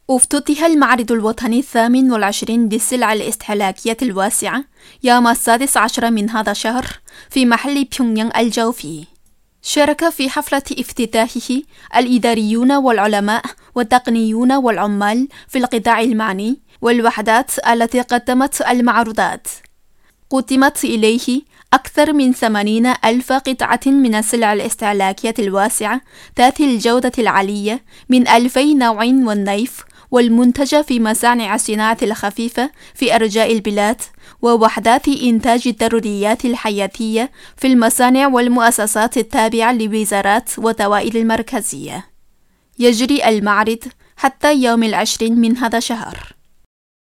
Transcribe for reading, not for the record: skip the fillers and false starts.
افتتح المعرض الوطني 28 للسلع الاستهلاكية الواسعة يوم 16 من هذا الشهر في محل بيونغيانغ الجوفي. شارك في حفلة افتتاحه الإداريون والعلماء والتقنيون والعمال في القطاع المعني والوحدات التي قدمت المعروضات. قدمت إليه أكثر من 80,000 قطعة من السلع الاستهلاكية الواسعة ذات الجودة العالية من 2000 نوع والنيف والمنتجة في مصانع الصناعة الخفيفة في أرجاء البلاد ووحدات إنتاج الضروريات الحياتية في المصانع والمؤسسات التابعة لوزارات والدوائر المركزية. يجري المعرض حتى يوم 20 من هذا الشهر.